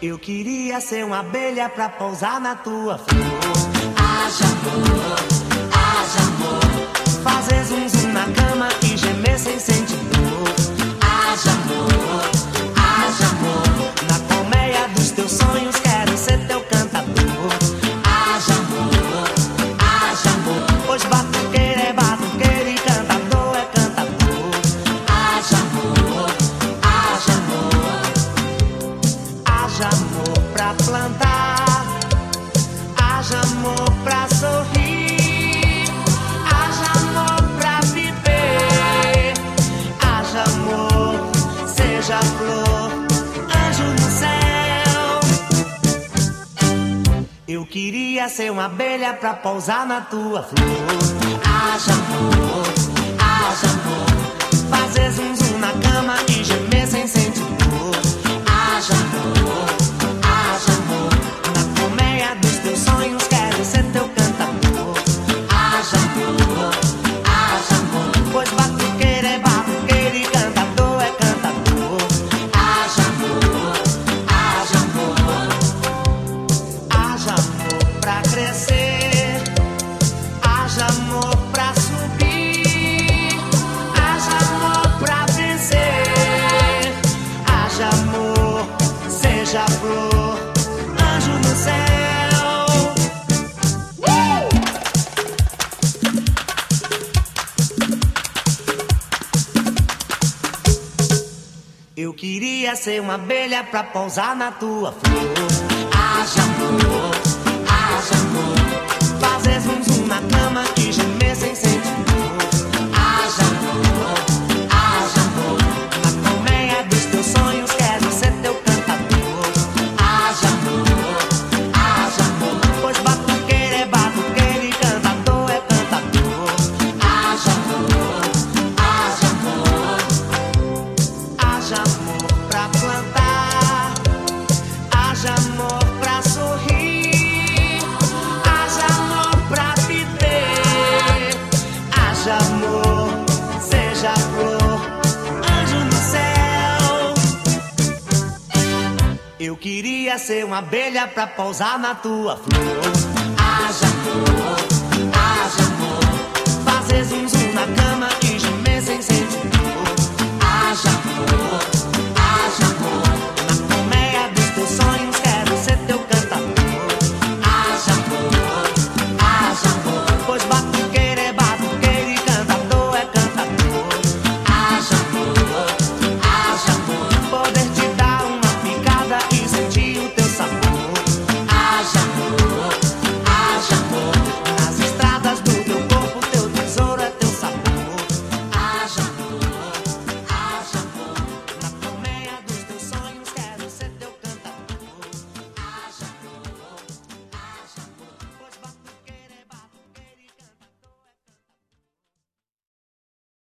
Eu queria ser uma abelha pra pousar na tua flor. Haja amor, haja amor. Fazer zum zum na cama e gemer sem sentir dor. Haja amor, haja amor. Na colmeia dos teus sonhos quero ser teu cantador. Haja amor, haja amor. Pois batuqueiro e cantador é cantador. Haja amor, haja amor. Haja amor pra plantar, haja amor pra sorrir, haja amor pra viver, haja amor, seja flor, anjo no céu. Eu queria ser uma abelha pra pousar na tua flor. Haja amor, haja amor. Fazer zum zum na cama e gemer sem sentir dor. Haja amor, haja amor. Na colmeia dos teus sonhos quero ser teu cantador. Haja amor, haja amor. Pois batuqueiro e cantador é cantador. Haja amor, haja amor. Haja amor pra crescer, haja amor pra subir, haja amor pra vencer, haja amor, seja flor, anjo no céu. Eu queria ser uma abelha pra pousar na tua flor. Haja amor, haja amor. Fazer zum zum na cama e gemer sem sentir dor. Haja amor, haja amor. Na colmeia dos teus sonhos quero ser teu cantador. Haja amor, haja amor. Pois batuqueiro e cantador é cantador. Haja amor, haja amor. Haja amor pra plantar, haja amor pra sorrir, haja amor pra viver, haja amor, seja flor, anjo no céu. Eu queria ser uma abelha pra pousar na tua flor.